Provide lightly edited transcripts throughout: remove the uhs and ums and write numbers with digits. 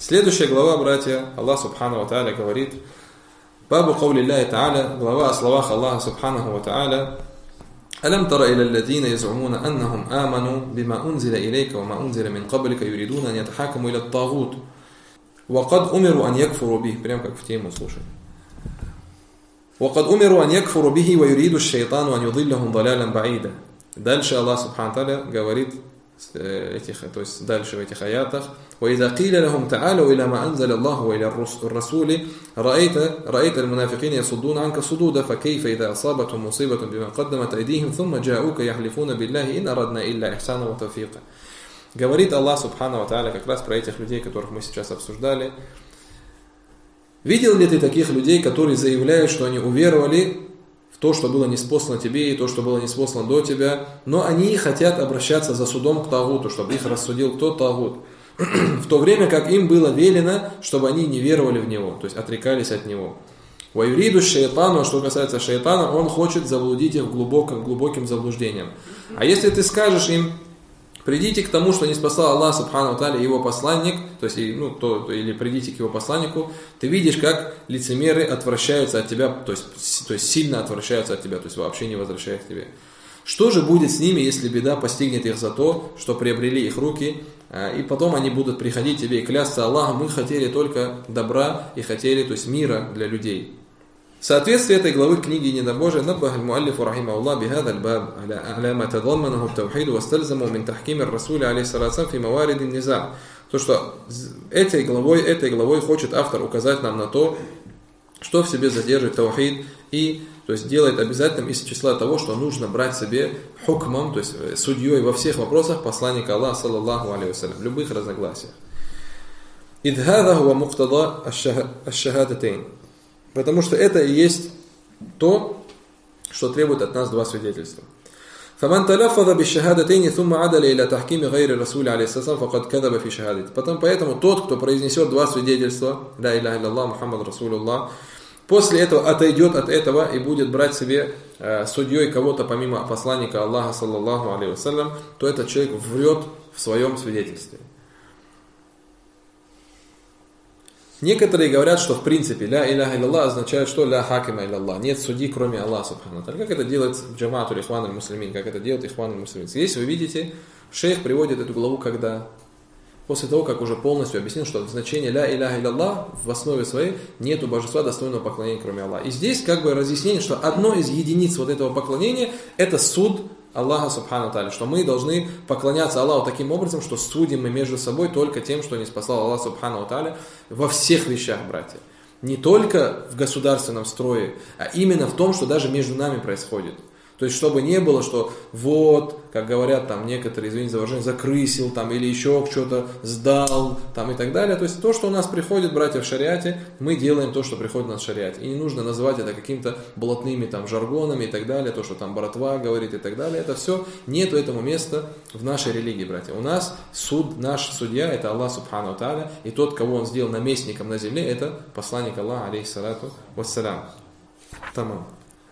Следующая глава, братья, Аллах Субхану ва Тааля говорит: Бабу каули Аллахи Тааля, глава о словах Аллаха Субхану ва Тааля: ألم تر إلى الذين يزعمون أنهم آمنوا بما أنزل إليك وما أنزل من قبلك يريدون أن يتحاكموا إلى الطاغوت وقد أمروا أن يكفروا به. Прям как в тему, слушай. وقد أمروا أن يكفروا به ويريد الشيطان أن يضلهم ضلالا بعيدا. Дальше Аллах Субхану ва Тааля говорит, то есть дальше в этих аятах: وإذا قيل لهم تعالوا إلى ما أنزل الله وإلى الرسول رأيت المنافقين يصدون عنك صدودا فكيف إذا أصابتهم مصيبة بما قدمت أيديهم ثم جاءوك يحلفون بالله إن أردنا إلا إحسانا وتوفيقا. Говорит Аллах Субхану ва Тааля как раз про этих людей, которых мы сейчас обсуждали. Видел ли ты таких людей, которые заявляют, что они уверовали в то, что было ниспослано тебе, и то, что было ниспослано до тебя, но они хотят обращаться за судом к Тагуту, чтобы их рассудил кто? Тагут. В то время как им было велено, чтобы они не веровали в него, то есть отрекались от него. Ваюриду шайтану, что касается шайтана, он хочет заблудить их глубоким заблуждением. А если ты скажешь им: придите к тому, что не спасал Аллах Субхану ва Тааля и его посланник, то есть, или придите к его посланнику, ты видишь, как лицемеры отвращаются от тебя, то есть сильно отвращаются от тебя, то есть вообще не возвращают к тебе. Что же будет с ними, если беда постигнет их за то, что приобрели их руки, и потом они будут приходить к тебе и клясться: Аллахом, мы хотели только добра и хотели, то есть мира для людей. В соответствии этой главы книги Недобожия наббах аль-муаллифу рахимахуллах бихада аль-баб аля ма тадамманаху ат-тавхид ва стальзаму мин тахким ар-расуль алейхи салату фи маварид ан-низа. То, что этой главой хочет автор указать нам на то, что в себе содержит таухид, и то есть делает обязательным из числа того, что нужно брать себе хукмом, то есть судьей во всех вопросах посланника Аллаха саллаллаху алейхи вассалям, в любых разногласиях. Идхада хуа муктада аш-шахадатейн. Потому что это и есть то, что требует от нас два свидетельства. فَمَنْ تَلَفَّظَ بِالشَّهَادَتَيْنِ ثُمَّ عَدَلَ إِلَى تَحْكِيمِ غَيْرِ الرَّسُولِ عَلَيْهِ السَّلَامُ فَقَدْ كَذَبَ فِي شَهَادَتِهِ. Поэтому тот, кто произнесет два свидетельства, لا إله إلا الله محمد رسول الله, после этого отойдет от этого и будет брать себе судьей кого-то помимо посланника Аллаха саллаллаху алейхи вассалям, то этот человек врет в своем свидетельстве. Некоторые говорят, что в принципе ля иляха илlallah означает, что ля хакима илlallah, нет судьи, кроме Аллаха субхану ва тааля. Как это делает джамаату ихван аль-муслимин, как это делает ихван аль-муслимин. Здесь вы видите, шейх приводит эту главу когда? После того, как уже полностью объяснил, что значение ля иляха илlallah в основе своей нету божества достойного поклонения, кроме Аллаха. И здесь как бы разъяснение, что одно из единиц вот этого поклонения это суд Аллаха Субхану ва Тааля, что мы должны поклоняться Аллаху таким образом, что судим мы между собой только тем, что не спасал Аллах Субхану ва Тааля во всех вещах, братья. Не только в государственном строе, а именно в том, что даже между нами происходит. То есть, чтобы не было, что вот, как говорят там некоторые, извините за выражение, закрысил там или еще что-то сдал там и так далее. То есть, то, что у нас приходит, братья, в шариате, мы делаем то, что приходит у нас в шариате. И не нужно называть это какими-то блатными там жаргонами и так далее, то, что там братва говорит и так далее. Это все, нету этому места в нашей религии, братья. У нас наш судья, это Аллах Субхану ва Тааля, и тот, кого он сделал наместником на земле, это посланник Аллаха, алейхи салату вассалям. Тамам.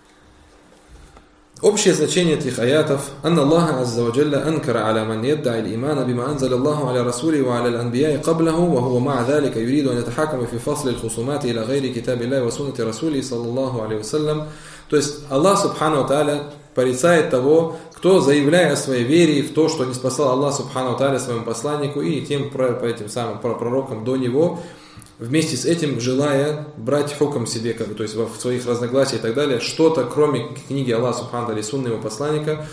Общее значение этих аятов: «Анна Аллаха азза ва джалла анкара аля ман ядда'i al-имана бима анзаля Аллаху аля расули ва аля al-анбия'i qablahу ва хува ма'a дhalika юриду ан ятахакама фи фасли al-хусумати иля гайри китаби Аллахи ва суннати расули саллаллаху алейхи вассалям». То есть Аллах Субхану ва Тааля порицает того, кто, заявляя о своей вере в то, что не спасал Аллах Субхану ва Тааля своему посланнику и тем этим самым пророкам до него, вместе с этим желая брать хукм себе, то есть в своих разногласиях и так далее, что-то, кроме книги Аллаха Субхану ва Тааля и сунны его посланника.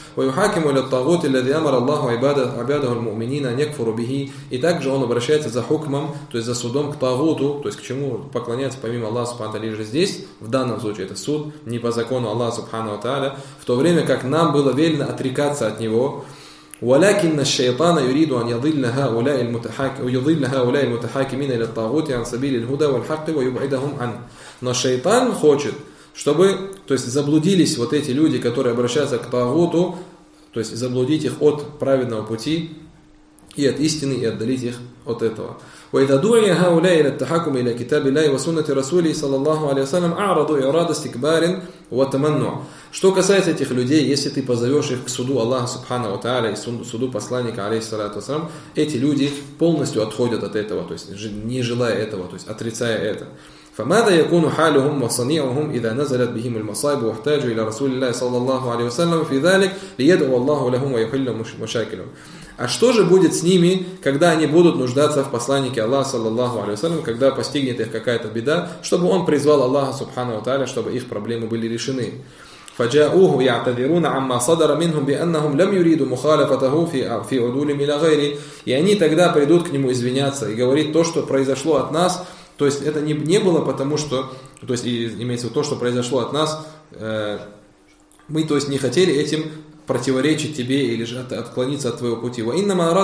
И также он обращается за хукмом, то есть за судом к тагуту, то есть к чему поклоняться помимо Аллаха Субхану ва Тааля. Лишь здесь, в данном случае, это суд не по закону Аллаха Субхану ва Тааля, в то время как нам было велено отрекаться от него. ولكن الشيطان يريد أن يضل هؤلاء المتحاكمين إلى الطاغوت عن سبيل الهدى والحق ويبعدهم عنه. Но шайтан хочет, чтобы, то есть заблудились вот эти люди, которые обращаются к тагуту, то есть заблудить их от праведного пути и от истины, и отдалить их от этого. وإذا دعي هؤلاء إلى التحكم إلى كتاب الله وسنة رسوله صلى الله عليه وسلم أعرضوا إعراض استكبار وتمنع. Что касается этих людей, если ты позовешь их к суду Аллаха Субхану Ва Тааля и суду посланника, алейхиссалату вассалам, эти люди полностью отходят от этого, то есть не желая этого, то есть отрицая это. فماذا يكون حالهم وصنيعهم إذا نزلت بهم المصائب واحتاجوا إلى رسول الله صلى الله عليه وسلم في ذلك ليدعو الله لهم ويحل مشاكلهم. А что же будет с ними, когда они будут нуждаться в посланнике Аллаха, саллаллаху алейхи вассалям, когда постигнет их какая-то беда, чтобы он призвал Аллаха, субхану ва тааля, чтобы их проблемы были решены. فجاءوه يعتذرون عما صدر منهم بأنهم لم يريدوا مخالفته في عدولهم إلى غيره. И они тогда придут к нему извиняться и говорить то, что произошло от нас. То есть это не было потому, что, то есть имеется в виду то, что произошло от нас, мы, то есть, не хотели этим противоречить тебе или же отклониться от твоего пути. Но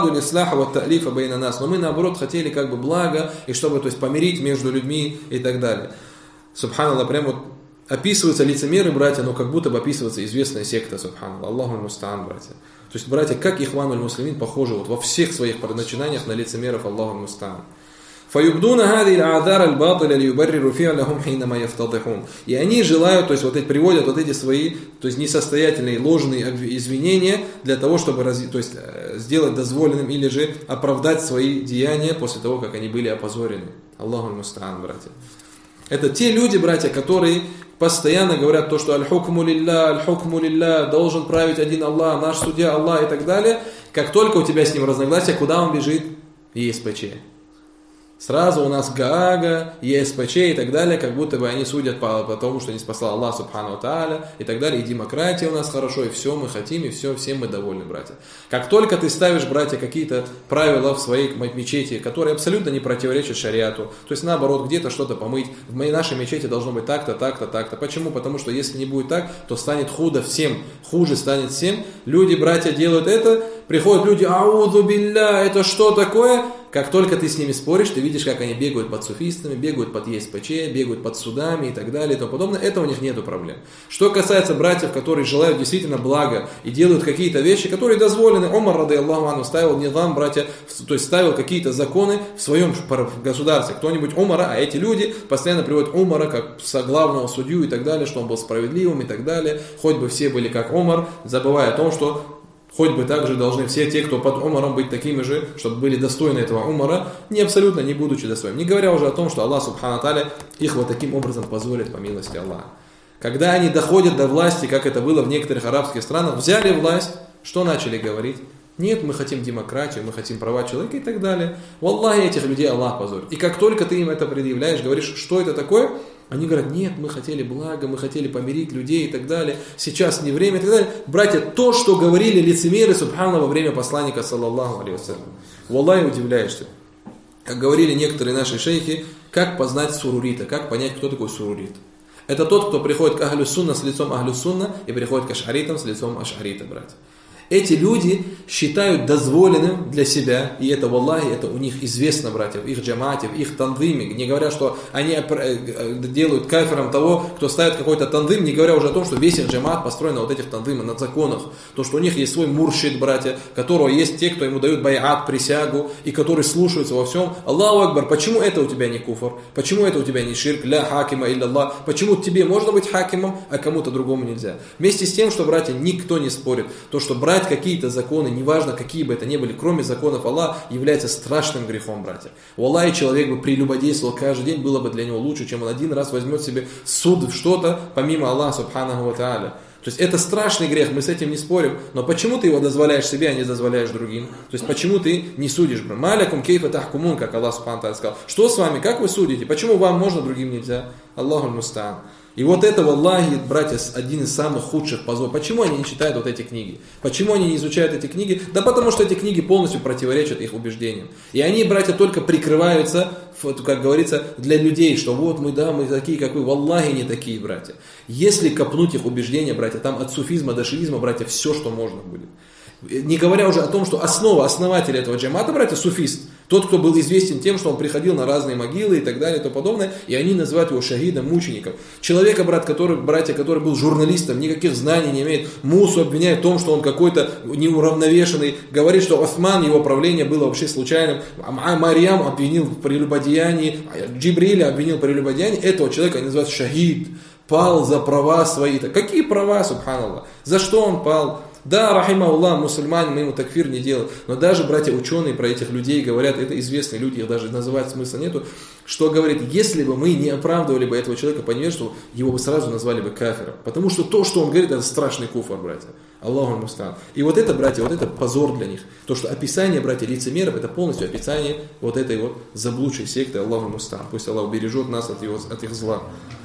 мы, наоборот, хотели как бы благо, и чтобы, то есть, помирить между людьми и так далее. Субханаллах, прямо вот описываются лицемеры, братья, но как будто бы описывается известная секта, субханаллах. Аллаху мустаан, братья. То есть, братья, как Ихвануль Муслимин похожи вот во всех своих начинаниях на лицемеров, Аллаху мустаан. فَيُبْدُونَ هَذِهِ الْأَعْذَارَ الْبَاطِلَ لِيُبَرِّرُوا فِعْلَهُمْ حِينَمَا يَفْتَضِحُونَ. И они желают, то есть приводят вот эти свои, то есть несостоятельные, ложные извинения для того, чтобы то есть, сделать дозволенным или же оправдать свои деяния после того, как они были опозорены. Аллаху мустаан, братья. Это те люди, братья, которые постоянно говорят то, что аль-хукму лилля, должен править один Аллах, наш судья Аллах и так далее. Как только у тебя с ним разногласия, куда он бежит? ЕСПЧ. Сразу у нас Гаага, ЕСПЧ и так далее, как будто бы они судят по тому, что не спасал Аллах Субхану Ва Тааля и так далее, и демократия у нас хорошо, и все мы хотим, и все, всем мы довольны, братья. Как только ты ставишь, братья, какие-то правила в своей мечети, которые абсолютно не противоречат шариату, то есть наоборот, где-то что-то помыть, в нашей мечети должно быть так-то, так-то, так-то. Почему? Потому что если не будет так, то станет худо всем, хуже станет всем. Люди, братья, делают это, приходят люди, аузу билля, это что такое? Как только ты с ними споришь, ты видишь, как они бегают под суфистами, бегают под ЕСПЧ, бегают под судами и так далее и тому подобное. Это у них нету проблем. Что касается братьев, которые желают действительно блага и делают какие-то вещи, которые дозволены, Омар, рады Аллаху анху, ставил не вам, братья, то есть ставил какие-то законы в своем государстве. Кто-нибудь Омара, а эти люди постоянно приводят Омара как главного судью и так далее, что он был справедливым и так далее. Хоть бы все были как Омар, забывая о том, что хоть бы также должны все те, кто под Умаром, быть такими же, чтобы были достойны этого Умара, не абсолютно не будучи достойными. Не говоря уже о том, что Аллах Субхану Тааля их вот таким образом позволит по милости Аллаха. Когда они доходят до власти, как это было в некоторых арабских странах, взяли власть, что начали говорить? Нет, мы хотим демократию, мы хотим права человека и так далее. Валлахи, этих людей Аллах позорит. И как только ты им это предъявляешь, говоришь, что это такое, они говорят, нет, мы хотели блага, мы хотели помирить людей и так далее, сейчас не время и так далее. Братья, то, что говорили лицемеры, субхана, во время посланника, саллаллаху алейхи вассалям. Валлахи, удивляешься. Как говорили некоторые наши шейхи, как познать сурурита, как понять, кто такой сурурит. Это тот, кто приходит к ахлю сунна с лицом ахлю сунна и приходит к ашаритам с лицом ашарита, братья. Эти люди считают дозволенным для себя, и это, валлахи, это у них известно, братья, в их джамате, в их тандыме, не говоря, что они делают кафиром того, кто ставит какой-то тандым, не говоря уже о том, что весь их джамат построен на вот этих тандымах, на законах, то, что у них есть свой муршид, братья, которого есть те, кто ему дают байат, присягу, и которые слушаются во всем. Аллаху Акбар, почему это у тебя не куфр? Почему это у тебя не ширк? Ля хакима илля Аллах. Почему тебе можно быть хакимом, а кому-то другому нельзя? Вместе с тем, что, братья, никто не спорит, то, что брать какие-то законы, неважно какие бы это ни были, кроме законов Аллаха, является страшным грехом, братья. Валлахи, человек бы прелюбодействовал каждый день, было бы для него лучше, чем он один раз возьмет себе суд в что-то, помимо Аллаха, субханаху ва тааля. То есть это страшный грех, мы с этим не спорим, но почему ты его дозволяешь себе, а не дозволяешь другим? То есть почему ты не судишь? Малякум кейфа тахкумун, как Аллах субхану тааля сказал. Что с вами, как вы судите? Почему вам можно, другим нельзя? Аллаху мустаан. И вот это, валлахи, братья, один из самых худших позоров. Почему они не читают вот эти книги? Почему они не изучают эти книги? Да потому что эти книги полностью противоречат их убеждениям. И они, братья, только прикрываются, как говорится, для людей, что вот мы, да, мы такие, как вы. Валлахи, не такие, братья. Если копнуть их убеждения, братья, там от суфизма до шиизма, братья, все, что можно будет. Не говоря уже о том, что основатель этого джамата, братья, суфист. Тот, кто был известен тем, что он приходил на разные могилы и так далее и тому подобное, и они называют его шахидом, мучеником. Человека, братья, который был журналистом, никаких знаний не имеет, Мусу обвиняет в том, что он какой-то неуравновешенный, говорит, что Осман, его правление было вообще случайным, Марьям обвинил в прелюбодеянии, Джибриля обвинил в прелюбодеянии, этого человека они называют шахид. пал за права свои. Какие права, субханаллах? За что он пал? Да, рахима Аллах, мусульмане, мы ему такфир не делаем. Но даже братья ученые про этих людей говорят, это известные люди, их даже называть смысла нету, что говорит, если бы мы не оправдывали бы этого человека по невежеству, его бы сразу назвали бы кафиром. Потому что то, что он говорит, это страшный куфр, братья. Аллаху мустаан. И вот это, братья, вот это позор для них. То, что описание, братья, лицемеров, это полностью описание вот этой вот заблудшей секты, Аллаху мустаан. Пусть Аллах убережет нас от их зла.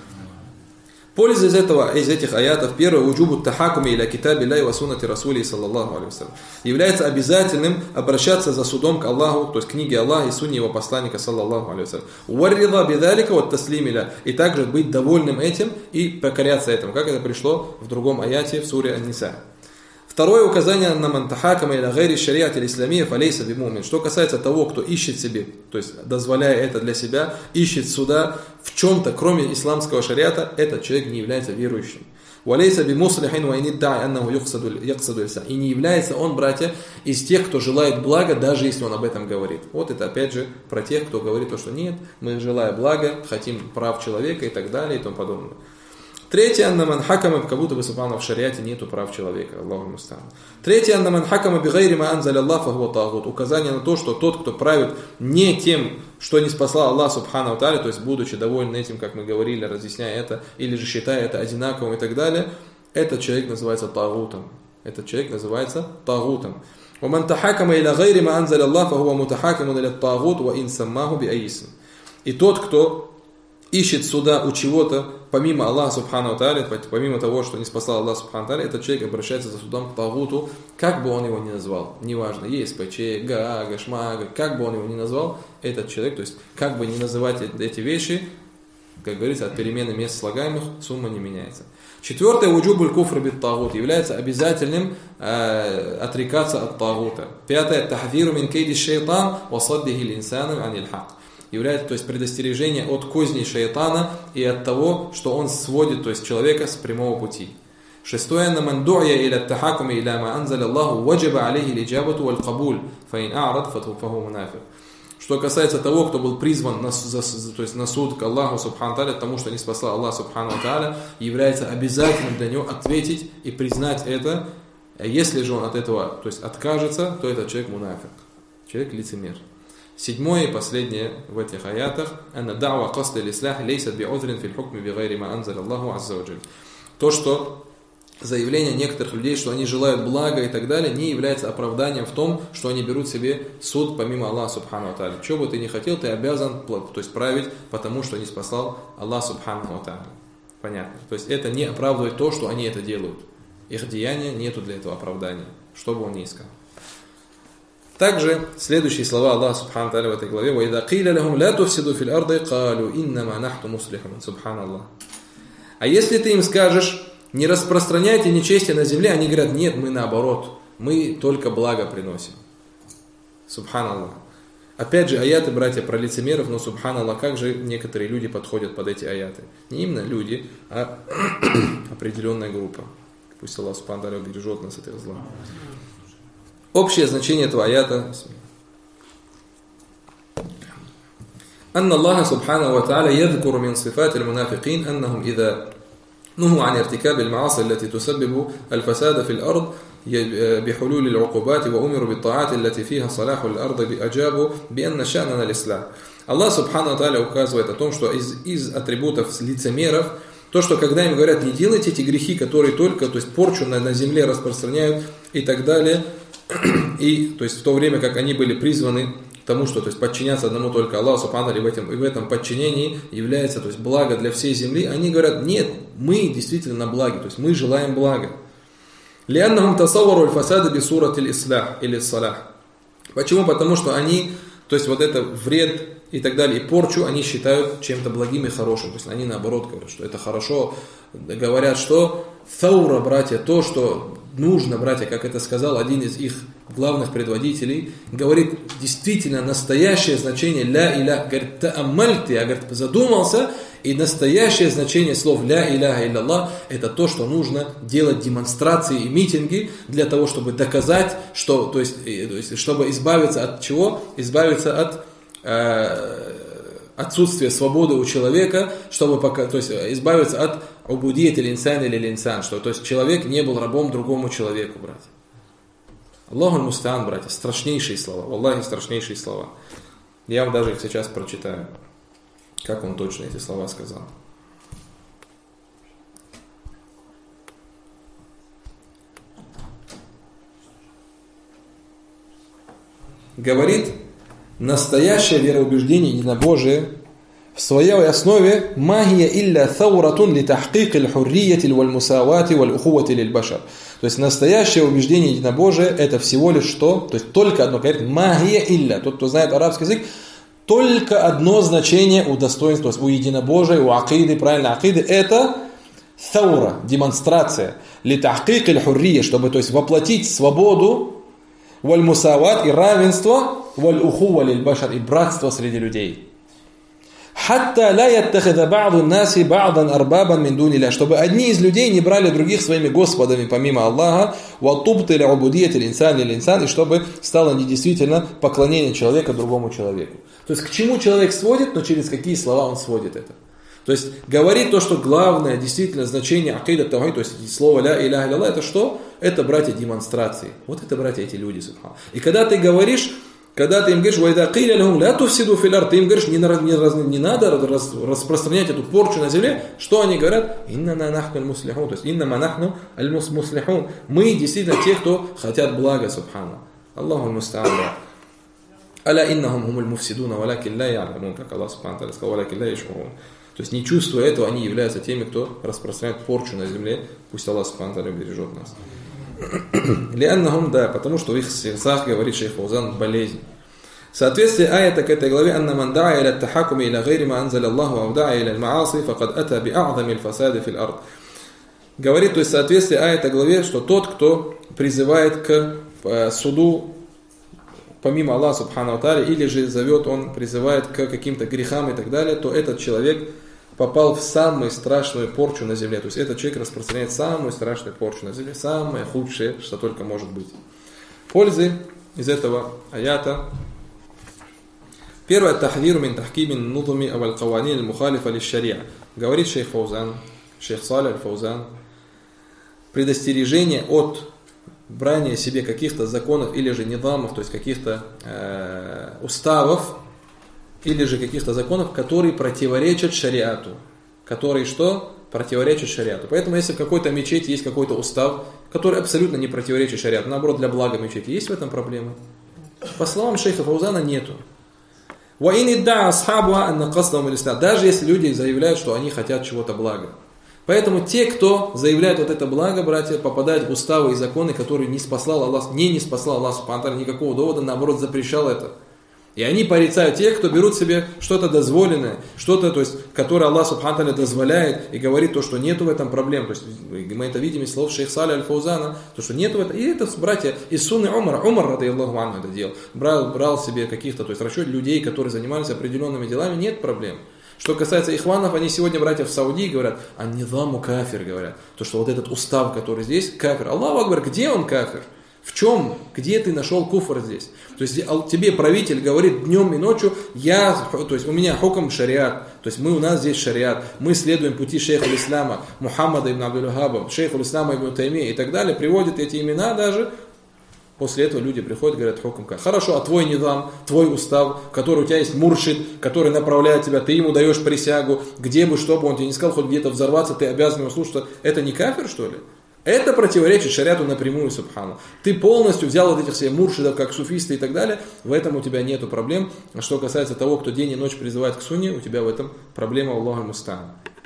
Польза из этих аятов, первое, уджубу тахакуми иля китаби ля ва суннати расули саллаллаху алейхи вассалям. Является обязательным обращаться за судом к Аллаху, то есть к книге Аллаха и сунне его посланника саллаллаху алейхи вассалям. Уаррида бидалика вот таслимиля. И также быть довольным этим и покоряться этому, как это пришло в другом аяте в суре Ан-Ниса. Второе указание на мантахакама или гайри шариат или исламия фалейса бимумин. Что касается того, кто ищет себе, то есть дозволяя это для себя, ищет суда в чем-то, кроме исламского шариата, этот человек не является верующим. Валейса бимуслихин ва иниддаи аннаху яксаду лисан. И не является он, братья, из тех, кто желает блага, даже если он об этом говорит. Вот это опять же про тех, кто говорит то, что нет, мы желаем блага, хотим прав человека и так далее и тому подобное. Третье, анна ман хакама, как будто бы, субхана, в шариате нету прав человека. Аллаху мустаан. Третье, анна ман хакама бигайри ма анзаля Аллах фахуа тагут. Указание на то, что тот, кто правит не тем, что не спасал Аллах субхана тааля, то есть будучи доволен этим, как мы говорили, разъясняя это, или же считая это одинаковым и так далее, этот человек называется тагутом. Этот человек называется тагутом. ومن تحاكم إلى غير ما أنزل الله فهو متحاكم إلى الطاغوت وإن سماه بأي اسم. И тот, кто ищет суда у чего-то, помимо Аллаха субхану тааля, помимо того, что не спасал Аллах субхану тааля, этот человек обращается за судом к тагуту, как бы он его ни назвал. Неважно, ЕСПЧ, Гаага, Шмага, как бы он его ни назвал, этот человек, то есть как бы ни называть эти вещи, как говорится, от перемены мест слагаемых сумма не меняется. Четвертое, уджубуль куфр бит тагут, является обязательным отрекаться от тагута. Пятое, тахдиру мин кейди шайтан ва саддихи линсану аниль хак. Является, то есть предостережение от козней шайтана и от того, что он сводит, то есть человека с прямого пути. Шестое, на манду'я иля тахакуми иля ма анзаля Аллаху ваджаба алейхи лиджабату валь кабуль фаин а'рад фаху мунафик. Что касается того, кто был призван на суд к Аллаху субхану тааля, тому, что не спасал Аллах субхану тааля, является обязательным для него ответить и признать это. Если же он от этого, то есть откажется, то этот человек мунафик, человек лицемер. Седьмое и последнее в этих аятах. То, что заявление некоторых людей, что они желают блага и так далее, не является оправданием в том, что они берут себе суд помимо Аллаха субхану тааля. Чего бы ты ни хотел, ты обязан, то есть править, потому что не спасал Аллах субхану тааля. Понятно. То есть это не оправдывает то, что они это делают. Их деяния нету для этого оправдания, что бы он ни искал. Также следующие слова Аллаха субхану тааля в этой главе: وَإِذَا قِيلَ لَهُمْ لَا تُفْسِدُوا فِي الْأَرْضِ قَالُوا إِنَّمَا نَحْنُ مُصْلِحُونَ. Субханаллах. А если ты им скажешь: не распространяйте нечестие на земле, они говорят: нет, мы наоборот, мы только благо приносим. Субханаллах. Опять же, аяты, братья, про лицемеров, но субханаллах, как же некоторые люди подходят под эти аяты. Не именно люди, а определенная группа. Пусть Аллах субхану тааля убережет нас от этого зла. Общее значение этого аята. أن الله سبحانه وتعالى يذكر من صفات المنافقين أنهم إذا نهوا عن ارتكاب المعاصي التي تسبب الفساد في الأرض بحلول العقوبات وأمروا بالطاعات التي فيها صلاح الأرض أجابوا بأن شأننا الإصلاح. Аллах субхану тааля указывает о том, что из атрибутов лицемеров, то, что когда им говорят: не делайте эти грехи, которые только, то есть порчу на земле распространяют и так далее, и то есть в то время, как они были призваны к тому, что, то есть, подчиняться одному только Аллаху субхану тааля, и в этом подчинении является, то есть, благо для всей земли, они говорят: нет, мы действительно на благе, то есть мы желаем блага. لأنهم تصوروا الفساد بصورة الإصلاح или الصلاح. Почему? Потому что они, то есть вот это вред и так далее, и порчу они считают чем-то благим и хорошим. То есть они наоборот говорят, что это хорошо. Говорят, что thawra, братья, то, что нужно, братья, как это сказал один из их главных предводителей, говорит действительно настоящее значение ля иля, говорит, тааммальти, я, говорит, задумался, и настоящее значение слов ля иляха илляллах это то, что нужно делать демонстрации и митинги для того, чтобы доказать, что, то есть чтобы избавиться от чего? Избавиться от отсутствия свободы у человека, чтобы то есть избавиться от убудият инсан или инсан, что то есть человек не был рабом другому человеку, братья. Аллаху аль-мустаан, братья, страшнейшие слова, Аллахи, страшнейшие слова. Я вам даже их сейчас прочитаю, как он точно эти слова сказал. Говорит, настоящее вероубеждение единобожие в своей основе магия илля thawratun ли тахкик аль-хуррияти валь-мусавати валь-ухувати лиль-башар. То есть настоящее убеждение единобожия это всего лишь что? То есть только одно, говорит, магия илля. Тот, кто знает арабский язык, только одно значение у достоинства, то есть у единобожия, у акиды, правильно, акиды, это thawra, демонстрация, ли тахкик аль-хуррия, чтобы, то есть, воплотить свободу, валь-мусават и равенство, валь-ухува лиль-башар и братство среди людей. Хатта ла яттахида ба'ду наси ба'дан арбабан мин дуни, чтобы одни из людей не брали других своими господами помимо Аллаха, ва тубтиля убудият инсан лил инсан, и чтобы стало недействительно поклонение человека другому человеку. То есть к чему человек сводит, но через какие слова он сводит это. То есть говорит то, что главное действительно значение акида тавхид, то есть слово ля иляха илlallah, это что? Это, братья, демонстрации. Вот это, братья, эти люди, субхан. И когда ты говоришь, когда ты им говоришь, «Вайда киля лахум ля туфсиду фил ард», ты им говоришь, не надо распространять эту порчу на земле, что они говорят? «Иннама нахну аль-муслихун», то есть «Иннама нахну аль-муслихун». Мы действительно те, кто хотят блага, субхана. Аллаху аль-муста'ан. «Аля иннахум хумуль муфсидуна, валякин ля я'ламун», как Аллах субхана сказал, «валякин ля яш'урун». То есть не чувствуя этого, они являются теми, кто распространяет порчу на земле. Пусть Аллах субхана бережет нас. Лианнахум, да, потому что в их сердцах, говорит шейх Фаузан, болезнь. Соответствие аята к этой главе: «Анна ман да'a иля тахакуми иля гайри ма анзаля Аллаху ва да'a иля аль-мааси, факад ата би а'зами аль-фасади фил ард». Говорит, то есть соответствие аята главе, что тот, кто призывает к суду помимо Аллаха субхану ва тааля, или же он призывает к каким-то грехам и так далее, то этот человек попал в самую страшную порчу на земле. То есть этот человек распространяет самую страшную порчу на земле, самое худшее, что только может быть. Пользы из этого аята. Первое: тахвиру мин тахкимин нудуми аваль каванин аль-мухалифа лиш-шария. Говорит шейх Фаузан, шейх Салих аль-Фаузан, предостережение от брания себе каких-то законов или же нидамов, то есть каких-то уставов, или же каких-то законов, которые противоречат шариату. Которые что? Противоречат шариату. Поэтому если в какой-то мечети есть какой-то устав, который абсолютно не противоречит шариату, наоборот, для блага мечети, есть в этом проблема? По словам шейха Фаузана, нету. Даже если люди заявляют, что они хотят чего-то блага. Поэтому те, кто заявляет вот это благо, братья, попадают в уставы и законы, которые не спаслал Аллах, не спаслал Аллах субхану ва тааля, никакого довода, наоборот, запрещал это. И они порицают тех, кто берут себе что-то дозволенное, что-то, то есть, которое Аллах субхану ва тааля дозволяет, и говорит то, что нету в этом проблем. То есть мы это видим из слов шейха Салиха аль-Фаузана, то, что нету в этом. И это, братья, из сунны Умар, радийаллаху анху, это делал. Брал себе каких-то, то есть расчет людей, которые занимались определенными делами, нет проблем. Что касается ихванов, они сегодня, братья, в Саудии говорят, а нидаму кафир, говорят. То, что вот этот устав, который здесь, кафир. Аллаху акбар, где он кафир? В чем? Где ты нашел куфр здесь? То есть тебе правитель говорит днем и ночью, то есть у меня хукм шариат, то есть у нас здесь шариат, мы следуем пути шейха ислама, Мухаммада ибн Абдул-Вахаба, шейха ислама ибн Таймия и так далее, приводят эти имена даже. После этого люди приходят и говорят, хукм как. Хорошо, а твой нидам, твой устав, в который у тебя есть муршид, который направляет тебя, ты ему даешь присягу, где бы, что бы он тебе не сказал, хоть где-то взорваться, ты обязан его слушать. Это не кафир, что ли? Это противоречит шариату напрямую, субхану. Ты полностью взял вот этих всех муршидов, как суфисты и так далее, в этом у тебя нету проблем. А что касается того, кто день и ночь призывает к сунне, у тебя в этом проблема, Аллаху муста'ан.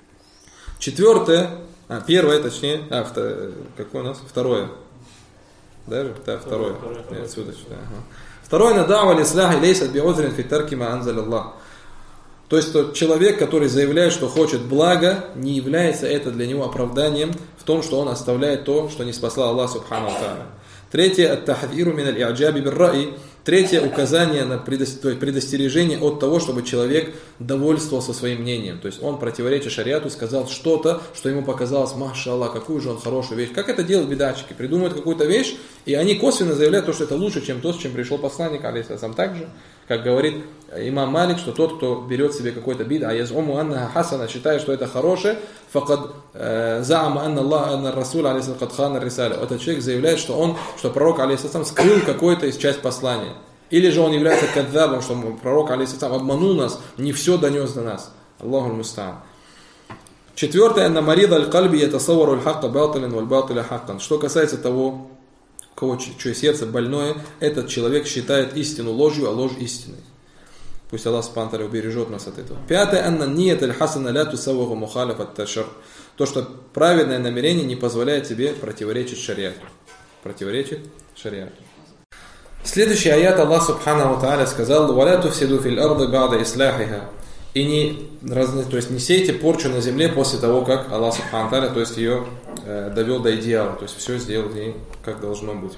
Первое, точнее, какое у нас? Второе. Даже? Да, второе. Отсюда читаю. Второе: надава лислахи лейсат би'узрин фи тарки ма анзаля Аллах. То есть тот человек, который заявляет, что хочет блага, не является это для него оправданием в том, что он оставляет то, что не спасла Аллах субхану ва тааля. Третье: ат-тахвиру мин аль-и'джаби бир-ра'и. Третье: указание на предостережение от того, чтобы человек довольствовался своим мнением. То есть он, противоречит шариату, сказал что-то, что ему показалось, машаллах, какую же он хорошую вещь. Как это делают бидатчики? Придумывают какую-то вещь, и они косвенно заявляют, что это лучше, чем то, с чем пришел посланник, алейхиссалям. Так же? Как говорит имам Малик, что тот, кто берет себе какой-то бид'а, язуму аннаха хасана, считает, что это хорошее, факад заама анна Аллах, анна Расул, алейхиссалам, кад хана рисаля. Этот человек заявляет, что пророк, алейхиссалам, скрыл какой-то из часть послания. Или же он является кадзабом, что пророк, алейхиссалам, обманул нас, не все донес до нас. Аллаху муста'ан. Четвертое, анна марида аль-кальби ятасаввару аль-хакка батилан валь-батиля хаккан. Что касается того, чье сердце больное, этот человек считает истину ложью, а ложь истиной. Пусть Аллах Субхану ва Тааля убережет нас от этого. Пятое, анна ният аль-хасана ля тусавваху мухалиф ат-ташар. То, что праведное намерение не позволяет тебе противоречить шариату. Противоречит шариату. Следующий аят Аллах Субхану ва Тааля сказал: «Валя туфсиду фил арды ба'да ислахиха». И не сейте порчу на земле после того, как Аллах Субхану ва Тааля, то есть ее довел до идеала, то есть все сделал ей как должно быть.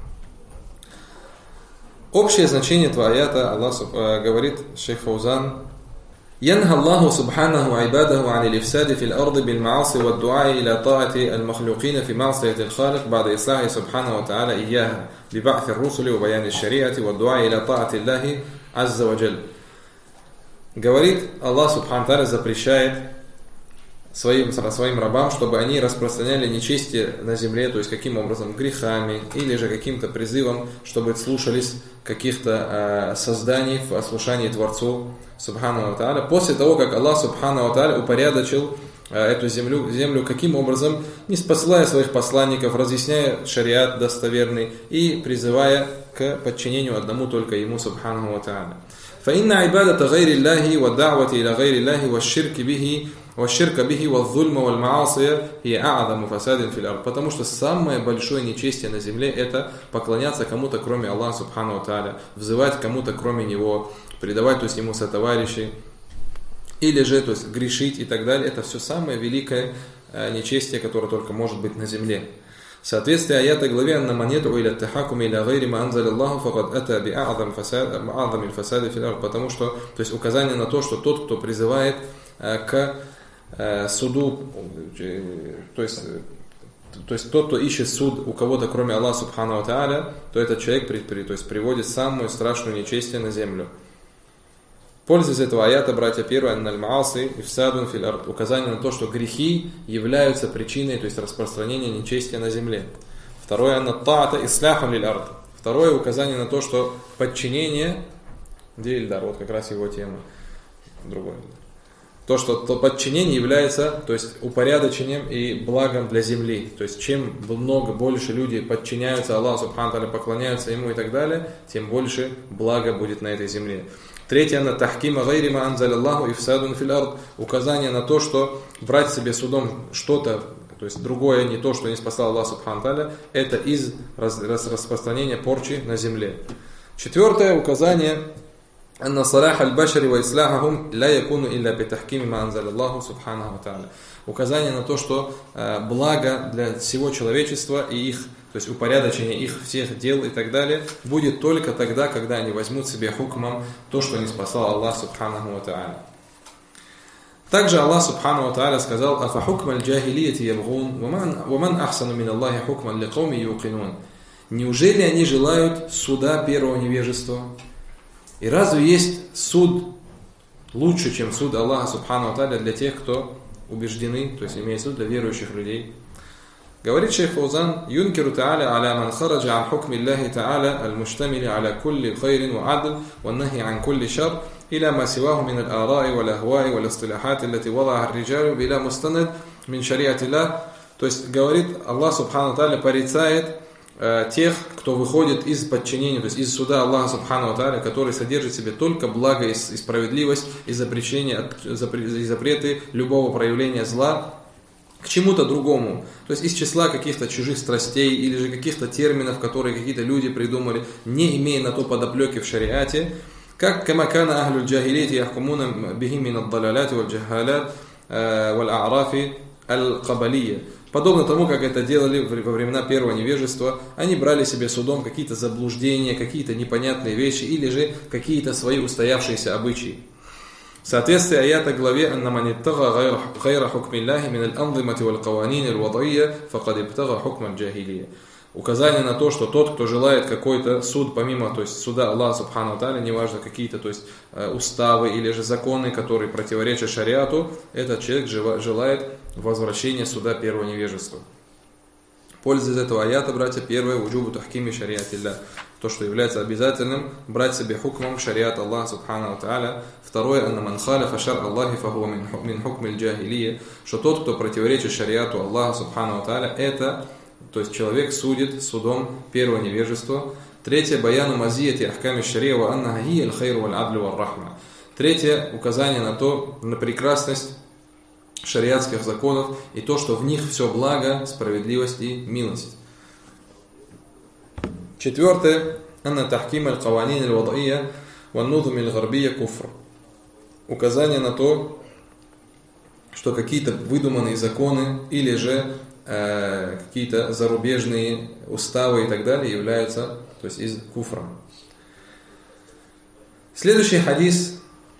Общее значение этого аята Аллах говорит, шейх Фаузан: «Янха Аллаху субханаху айбадаху ани лифсади фил арды бил мааси ва дуаи иля таати аль-махлюкина фи маасияти аль-халик бада ислахи субханаху ва тааля ияха биба'ти ар-русули ва баяни аш-шариати ва дуаи иля таати Аллахи азза ва джаль». Говорит, Аллах Субхану ва Тааля запрещает своим рабам, чтобы они распространяли нечестие на земле, то есть каким образом? Грехами или же каким-то призывом, чтобы слушались каких-то созданий в ослушании Творцу Субхану ва Тааля. После того, как Аллах Субхану ва Тааля упорядочил эту землю каким образом? Не посылая своих посланников, разъясняя шариат достоверный и призывая к подчинению одному только Ему Субхану ва Тааля. فإن عبادة غير الله والدعوة إلى غير الله والشرك به والظلم والمعاصي هي أعظم فساد في الأرض. Потому что самое большое нечестие на земле — это поклоняться кому-то, кроме Аллаха Субхану ва Тааля, взывать кому-то, кроме Него, предавать, то есть Ему сотоварищей, или же, то есть грешить и так далее. Это все самое великое нечестие, которое только может быть на земле. Соответствие аята главе «Анна манету иля тахакуми иля гайри ма анзаля Аллаху факад ата би а'зам аль-фасади фил ард». Потому что, то есть указание на то, что тот, кто призывает к суду, то есть тот, кто ищет суд у кого-то, кроме Аллаха Субхану ва Тааля, то этот человек то есть приводит самую страшную нечестие на землю. Пользуясь этого аята, братья, первое, «Анналь-мааси ифсадун фил ард», указание на то, что грехи являются причиной, то есть распространения нечестия на земле. Второе, «Аннат-та'ата исляхам лиль ард». Второе, указание на то, что подчинение, где Ильдар, вот как раз его тема, другое. То, что подчинение является, то есть упорядочением и благом для земли. То есть чем больше люди подчиняются Аллаху Субхану ва Тааля, поклоняются Ему и так далее, тем больше блага будет на этой земле. Третье, на тахкима гайри ма анзаля Аллаху ифсадун фил ард, указание на то, что брать себе судом что-то, то есть другое, не то, что не спасал Аллах Субхану ва Тааля, это из распространения порчи на земле. Четвертое указание: «Анна салах аль-башари ва исляхахум ла якуну илля би тахкими ма анзаля Аллаху Субхану ва Тааля». Указание на то, что благо для всего человечества и их, то есть упорядочение их всех дел и так далее, будет только тогда, когда они возьмут себе хукмом то, что не спасал Аллах Субхану ва Тааля. Также Аллах Субхану ва Тааля сказал: «Афа хукма аль-джахилияти ябгун, ва ман ахсану мин Аллахи хукман ли кауми юкинун». Неужели они желают суда первого невежества? И разве есть суд лучше, чем суд Аллаха Субхану ва Тааля для тех, кто убеждены, то есть имеется в виду для верующих людей? Говорит шейх Фаузан: «Юнкиру Тааля аля ман хараджа ан хукми Аллахи Тааля аль-муштамили аля кулли хайрин ва адл ва нахи ан кулли шар иля ма сиваху мин аль-араи вал ахваи вал истилахати аллати вадаха ар-риджалу биля мустанад мин шариати Аллах». То есть говорит, Аллах Субхану ва Тааля порицает тех, кто выходит из подчинения, то есть из суда Аллаха Субхану ва Тааля, который содержит в себе только благо и справедливость и запреты любого проявления зла к чему-то другому, то есть из числа каких-то чужих страстей или же каких-то терминов, которые какие-то люди придумали, не имея на то подоплеки в шариате, как камакана ахлю джахилити яхкумуна бихи мин ад-далаляти валь джахалят валь а'рафи аль-кабалия. Подобно тому, как это делали во времена первого невежества, они брали себе судом какие-то заблуждения, какие-то непонятные вещи или же какие-то свои устоявшиеся обычаи. Соответствие аята главе «Анна ман иттага гайра хукми Аллахи мин аль-анзимати валь каванин аль-вад'ия факад иптага хукма аль-джахилия». указание на то, что тот, кто желает какой-то суд, помимо, то есть суда Аллаха Субхану ва Тааля, неважно какие-то, то есть уставы или же законы, которые противоречат шариату, этот человек желает возвращения суда первого невежества. Польза из этого аята, братья, первое, вуджубу тахкими шариатилля, то, что является обязательным, брать себе хукмом шариат Аллаха Субхану ва Тааля. Второе, анна ман халяфа шар Аллахи фахуа мин хукмиль джахилия, что тот, кто противоречит шариату Аллаха Субхану ва Тааля, это, то есть человек судит судом первого невежества. Третье, баяну мазияти ахками шария ва анна хия аль хайру валь адлю валь рахма. Третье, указание на то, на прекрасность шариатских законов и то, что в них все благо, справедливость и милость. Четвертое, анна тахким аль-каванин аль-вад'ия ван-нузум аль-гарбия куфр. Указание на то, что какие-то выдуманные законы или же какие-то зарубежные уставы и так далее являются, то есть, из куфра. Следующий хадис.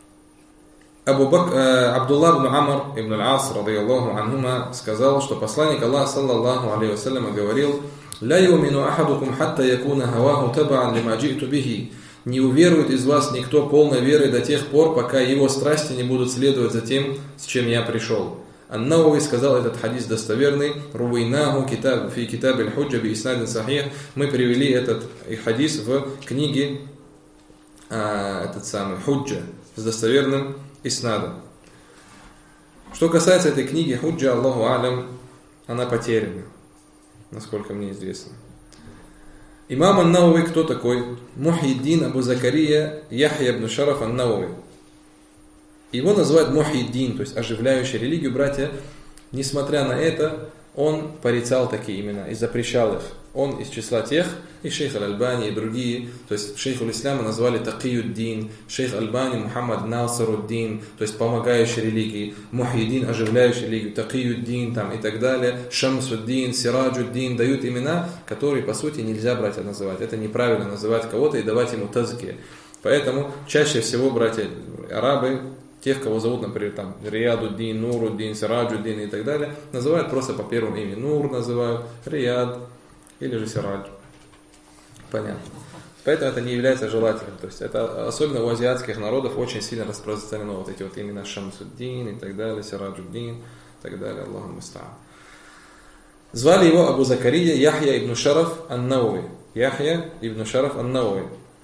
Абдулла ибн Амр ибн аль-Ас, радийаллаху анхума, сказал, что посланник Аллаха, саллаллаху алейхи вассалям, говорил: «Ля юмину ахадукум хатта якуна хаваху табаан лима джиту бихи». Не уверует из вас никто полной верой до тех пор, пока его страсти не будут следовать за тем, с чем я пришел. Ан-Навави сказал этот хадис достоверный. Рувайнаху фи китаб аль-худжа би иснадин сахих. Мы привели этот хадис в книге этот самый Худжа с достоверным иснадом. Что касается этой книги Худжа, Аллаху алям, она потеряна, насколько мне известно. Имам ан-Навави кто такой? Мухиддин Абу Закария Яхья ибн Шараф ан-Навави. Его называют Мухиддин, то есть оживляющий религию, братья. Несмотря на это, он порицал такие имена и запрещал их. Он из числа тех, и шейх Аль-Альбани, и другие, то есть шейх Аль-Исляма назвали Такиюддин, шейх Аль-Бани Мухаммад Насаруддин, то есть помогающий религии, Мухиддин, оживляющий религию, Такиюддин там, и так далее, Шамсуддин, Сираджуддин, дают имена, которые по сути нельзя, братья, называть. Это неправильно называть кого-то и давать ему тазки. Поэтому чаще всего, братья, арабы, тех, кого зовут, например, там, Риядуддин, Нуруддин, Сираджуддин и так далее, называют просто по первому имени. Нур называют, Рияд или же Сирадж. Понятно. Поэтому это не является желательным. То есть это особенно у азиатских народов очень сильно распространено. Вот эти вот имена Шамсуддин и так далее, Сираджуддин и так далее. Аллаху муста'ан. Звали его Абу Закария Яхья ибн Шараф ан-Навави. Яхья ибн Шараф ан-Навави.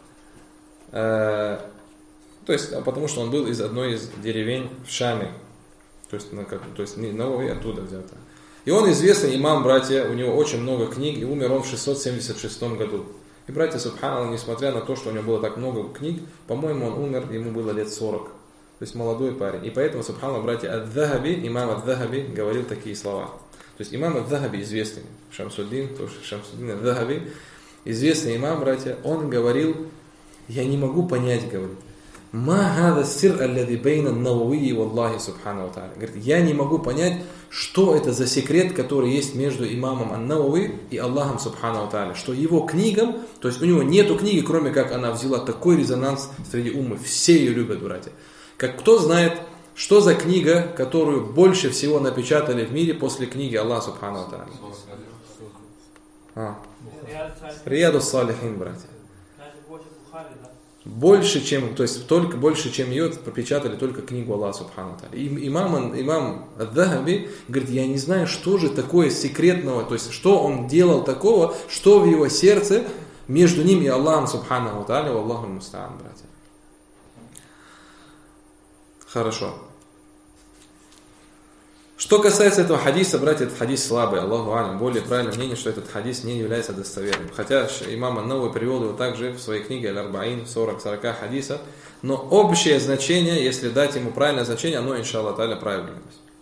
То есть, потому что он был из одной из деревень в Шаме. То есть Навави оттуда взято. И он известный имам, братья, у него очень много книг, и умер он в 676 году. И, братья, субханаллах, несмотря на то, что у него было так много книг, по-моему, он умер, ему было лет 40. То есть молодой парень. И поэтому, субханаллах, братья, Ад-Дахаби, имам Ад-Дахаби говорил такие слова. То есть имам Ад-Дахаби известный, Шамсуддин, тоже Шамсуддин Ад-Дахаби, известный имам, братья, он говорил: я не могу понять, говорит, говорит, я не могу понять, что это за секрет, который есть между имамом ан-Навави и Аллахом субхану ва тааля. Что его книгам, то есть у него нету книги, кроме как она взяла такой резонанс среди уммы. Все ее любят, братья. Как кто знает, что за книга, которую больше всего напечатали в мире после книги Аллаха субхану ва тааля? Рияду салихин, братья. Больше, чем, то есть только больше, чем ее пропечатали только книгу Аллаха субхану ва тааля. Имам Ад-Дахаби говорит: я не знаю, что же такое секретного, то есть что он делал такого, что в его сердце между ним и Аллахом субхану ва тааля, Аллаху муста'ан, братья. Хорошо. Что касается этого хадиса, братья, этот хадис слабый, Аллаху алям. Более правильное мнение, что этот хадис не является достоверным. Хотя имам ан-Навави привел его также в своей книге Аль-Арбаин, 40 хадисов. Но общее значение, если дать ему правильное значение, оно, иншаллах та'аля, правильное.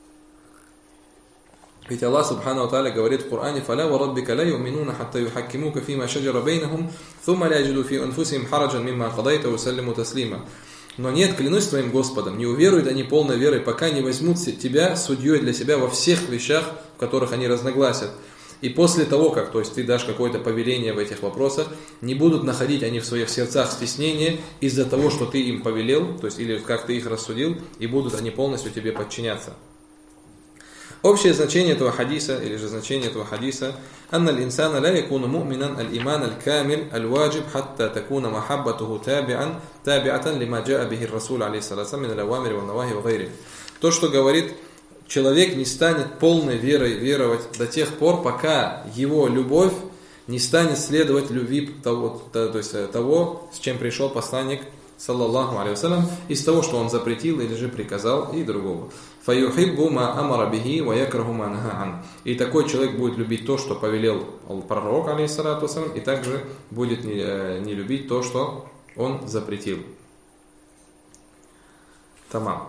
Ведь Аллах субхану ва тааля говорит в Коране: «Фаля ва раббика ла юминуна хатта юхаккимука фима шаджара бейнахум, thумма ла яджиду фи анфусихим хараджан мимма кадайта ва саллиму таслима». Но нет, клянусь твоим Господом, не уверуют они полной верой, пока не возьмут тебя судьей для себя во всех вещах, в которых они разногласят. И после того, как, то есть ты дашь какое-то повеление в этих вопросах, не будут находить они в своих сердцах стеснения из-за того, что ты им повелел, то есть или как ты их рассудил, и будут они полностью тебе подчиняться. Общее значение этого хадиса, или же значение этого хадиса, أن الإنسان لا يكون مؤمنا الإيمان الكامل الواجب حتى تكون محبته تابعة لما جاء به الرسول عليه الصلاة والسلام من الأوامر والنواهي وغيره. То, что говорит, человек не станет полной верой веровать до тех пор, пока его любовь не станет следовать любви того, то есть того, с чем пришел посланник, саллаллаху алейхи вассалям, из того, что он запретил или же приказал, и другого. فَيُحِبُّ مَا أَمَرَ بِهِ وَيَكْرَهُ مَا نَهَى عَنْهُ. И такой человек будет любить то, что повелел пророк, алейхиссалату вассалям, и также будет не любить то, что он запретил. Тамам.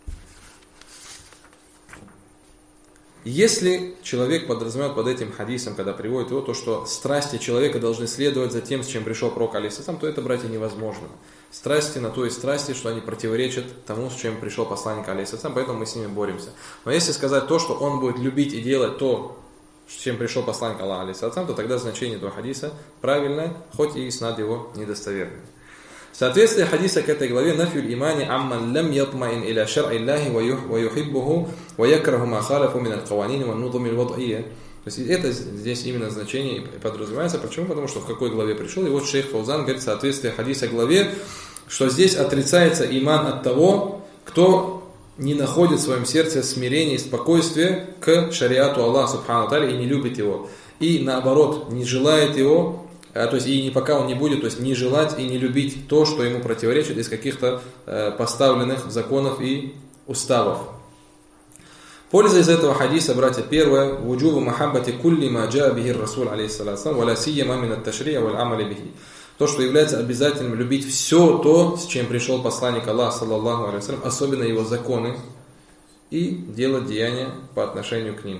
Если человек подразумевает под этим хадисом, когда приводит его, то, что страсти человека должны следовать за тем, с чем пришел пророк, алейхиссалам, то это, братья, невозможно. Страсти на то и страсти, что они противоречат тому, с чем пришел посланник, алейхиссалам, поэтому мы с ними боремся. Но если сказать то, что он будет любить и делать то, с чем пришел посланник Аллаха, алейхиссалам, то тогда значение этого хадиса правильное, хоть и иснад его недостоверный. В соответствии хадиса к этой главе нафюль имани амман лам ятмаин иля шар'и Аллахи ва юхиббуху ва якраху ма халафу мин аль-каванин ва нудум аль-вад'ия. То есть это здесь именно значение и подразумевается. Почему? Потому что в какой главе пришел. И вот шейх Фаузан говорит в соответствии хадиса главе, что здесь отрицается иман от того, кто не находит в своем сердце смирение и спокойствие к шариату Аллаха субхану тааля и не любит его. И наоборот, не желает его, то есть и пока он не будет, то есть не желать и не любить то, что ему противоречит из каких-то поставленных законов и уставов. Польза из этого хадиса, братья, первое: вуджубу махаббати кулли ма джаа бихи расул алейхиссалам ва ла сийяма мин ат-ташри' валь амали бихи. То, что является обязательным любить все то, с чем пришел посланник Аллаха, саллаллаху алейхи вассалям, особенно его законы, и делать деяния по отношению к ним.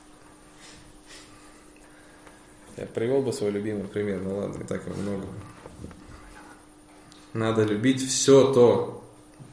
Я привел бы свой любимый пример, но ладно, не так много. Надо любить все то,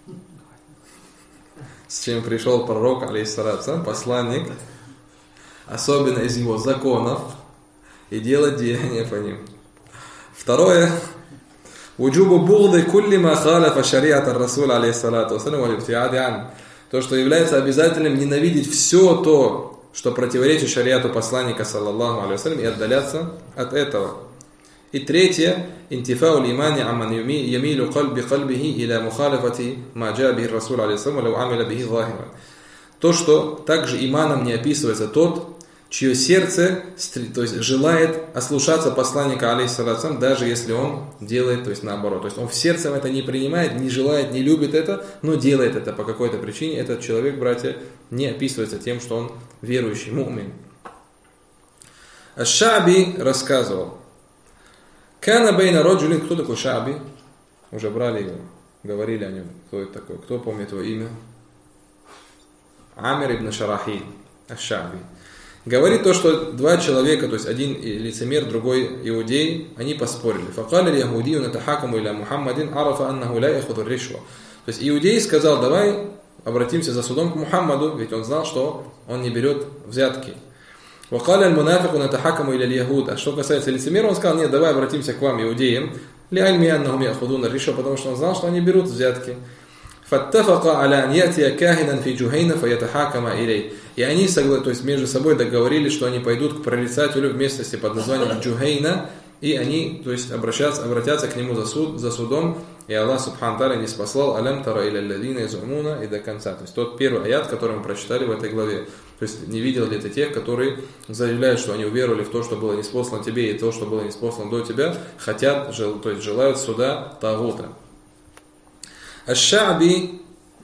с чем пришел пророк, алейхиссалам, посланник, особенно из его законов, и делать деяния по ним. Второе: вуджубу бугды кулли ма халафа шариата расул алейхиссалату вассалям ва либтиади ан. То, что является обязательным ненавидеть все то, что противоречит шариату посланника, саллаллаху алейхи вассалям, и отдаляться от этого. И третье: интифау лимани амман ямилу кальби кальбихи иля мухалифати ма джаа бихи расул алейхиссалам ва лау амиля бихи захиран. То, что также иманом не описывается тот, чье сердце, то есть, желает ослушаться посланника, алейхиссалам, даже если он делает, то есть наоборот. То есть он в сердце это не принимает, не желает, не любит это, но делает это по какой-то причине. Этот человек, братья, не описывается тем, что он верующий, му'мин. Аш-Ша'би рассказывал. Кана бейна роджулин. Кто такой Ша'би? Уже брали его, говорили о нем. Кто это такой? Кто помнит его имя? Амир ибн Шарахиль, Аш-Ша'би. Говорит то, что два человека, то есть один лицемер, другой иудей, они поспорили. فَقَالَ الْيَهُودِيُّ نَتَحَاكَمُ إِلَى مُحَمَّدٍ عَرَفَ أَنَّهُ لَا يَأْخُذُ الرِّشْوَةَ. То есть иудей сказал: давай обратимся за судом к Мухаммаду, ведь он знал, что он не берет взятки. وَقَالَ الْمُنَافِقُ نَتَحَاكَمُ إِلَى الْيَهُودِ. А что касается лицемера, он сказал: нет, давай обратимся к вам, иудеям, لِعِلْمِ أَنَّهُمْ يَأْخُذُونَ الرِّشْوَةَ, потому что он знал, что они берут взятки. فَاتَّفَقَ عَلَى أَنْ يَأْتِيَ كَاهِنًا فِي جُهَيْنَ فَيَتَحَاكَمَ إِلَيْهِ. И они, то есть между собой договорились, что они пойдут к прорицателю в местности под названием Джухейна, и они, то есть, обратятся к нему за судом, и Аллах субхану тааля не спаслал «Алям тара иля алладина язумуна» и до конца. То есть тот первый аят, который мы прочитали в этой главе. То есть не видел ли ты тех, которые заявляют, что они уверовали в то, что было ниспослано тебе, и то, что было ниспослано до тебя, хотят, то есть желают суда тагута. Аш-Ша'би,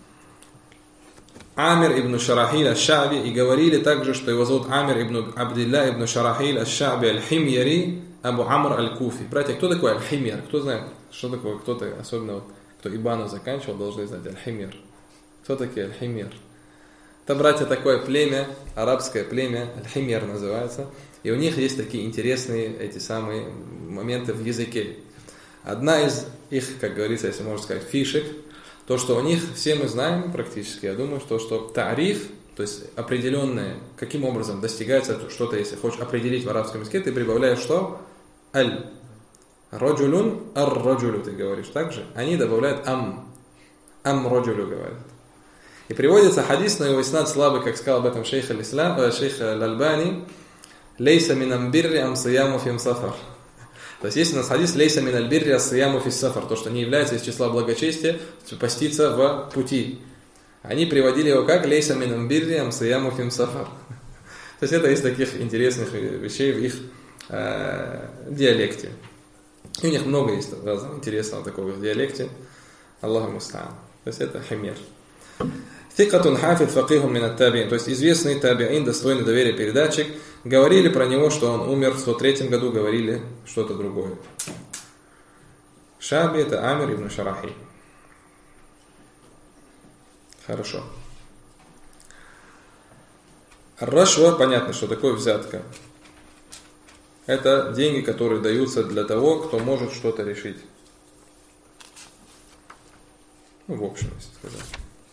Амир ибн Шарахиль Аш-Ша'би, и говорили также, что его зовут Амир ибн Абдилля ибн Шарахиль Аш-Ша'би Аль-Химьяри Абу Амр Аль-Куфи. Братья, кто такой Аль-Химьяр? Кто знает, что такое? Кто-то, особенно кто Ибану заканчивал, должны знать Аль-Химьяр. Кто такие Аль-Химьяр? Это, братья, такое племя, арабское племя, Аль-Химьяр называется. И у них есть такие интересные эти самые моменты в языке. Одна из их, как говорится, если можно сказать, фишек, то, что у них, все мы знаем практически, я думаю, что тариф, то есть определенное, каким образом достигается что-то, если хочешь определить в арабском языке, ты прибавляешь что? Аль. Раджулун, ар-раджулю ты говоришь. Так же? Они добавляют ам. Ам-раджулю говорят. И приводится хадис, но его иснад слабый, как сказал об этом шейх Аль-Альбани, «Лейса минам бирри ам сияму фим сафар». То есть есть у нас хадис «Лейса миналь бирри ам сияму фим сафар», то, что не является из числа благочестия поститься в пути. Они приводили его как «Лейса минам бирри ам сияму фим сафар». То есть это из таких интересных вещей в их диалекте. И у них много есть разного интересного такого в диалекте. Аллаху муста'ан. То есть это химер. Фикатун хафид факихум мин ат-табиин. То есть известный табиин, достойный доверия передатчик. Говорили про него, что он умер в 103 году, говорили что-то другое. Шаби это Амир ибн Шарахи. Хорошо. Рашва, понятно, что такое взятка. Это деньги, которые даются для того, кто может что-то решить. Ну, в общем, если сказать.